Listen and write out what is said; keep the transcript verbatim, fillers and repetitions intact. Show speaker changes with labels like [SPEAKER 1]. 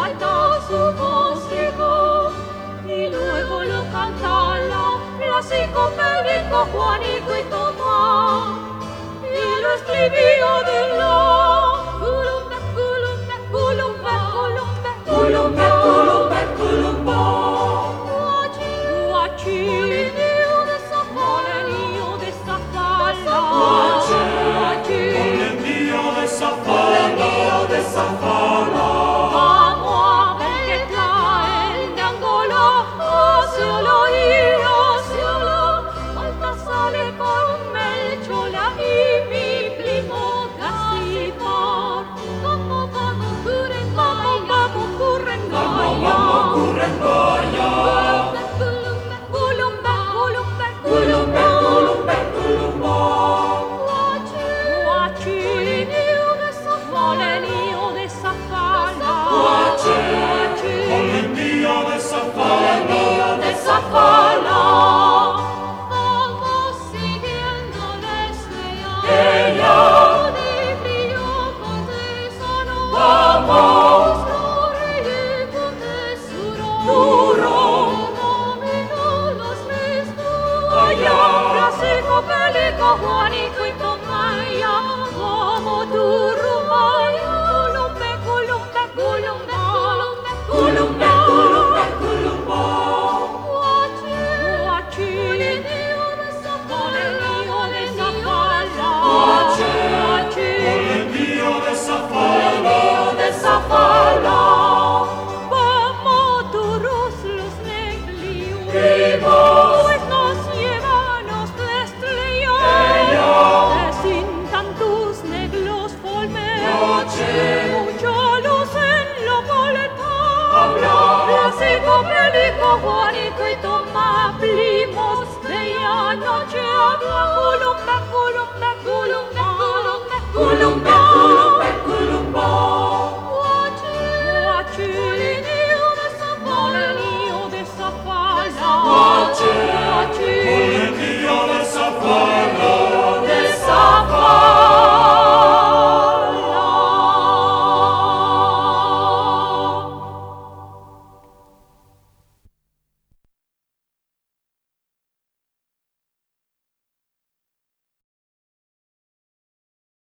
[SPEAKER 1] falta su consejo. Y luego lo cantan la psicopédico Juanito y Tomás. Y lo escribió de la culumbe, culumbe, culumbe, culumbe, culumbe, culumbe, culumbe. Guachi, niño de Zafala, niño de Zafala. Guachi,
[SPEAKER 2] con el niño de Zafala, niño de Zafala.
[SPEAKER 1] vamos a ver qué traen de Angola. Haciolo y haciolo, Malta sale con Melchola y mi primo Gaspar. Vamos, vamos, curren, vamos, vamos, curren,
[SPEAKER 2] Vamos, vamos, curren, vaya.
[SPEAKER 1] Culumbe, culumbe, culumbe,
[SPEAKER 2] Culumbe, culumbe, culumbe.
[SPEAKER 1] Guachi, niño de Zafala, niño de Zafala.
[SPEAKER 2] Guachi, con el niño de Zafala,
[SPEAKER 1] Niño de Zafala. Vamos siguiéndoles
[SPEAKER 2] ella.
[SPEAKER 1] de frío con tesoro.
[SPEAKER 2] Vamos.
[SPEAKER 1] Corre con tesoro.
[SPEAKER 2] Duro.
[SPEAKER 1] No los restos.
[SPEAKER 2] Allá.
[SPEAKER 1] Francisco, Pelico, Juanito y Tomaya. Vamos tu rumaya. Culumbe, culumbe, culumbe, culumbe,
[SPEAKER 2] Culumbe, culumbe, culumbe.
[SPEAKER 1] Guachi, niño de Zafala, niño de Zafala.
[SPEAKER 2] Guachi,
[SPEAKER 1] Guachi,
[SPEAKER 2] con el niño de Zafala,
[SPEAKER 1] niño de Zafala. Vamos todos los negrios,
[SPEAKER 2] Vivos.
[SPEAKER 1] pues nos llevan los estrellas.
[SPEAKER 2] Ella.
[SPEAKER 1] Que sin tantos negros formen
[SPEAKER 2] Guachi,
[SPEAKER 1] mucha luz en la boleta.
[SPEAKER 2] habla.
[SPEAKER 1] Francisco, Pelico, Juanito y Tomás, primos, bella noche habla, culumbe, culumbe, culumbe.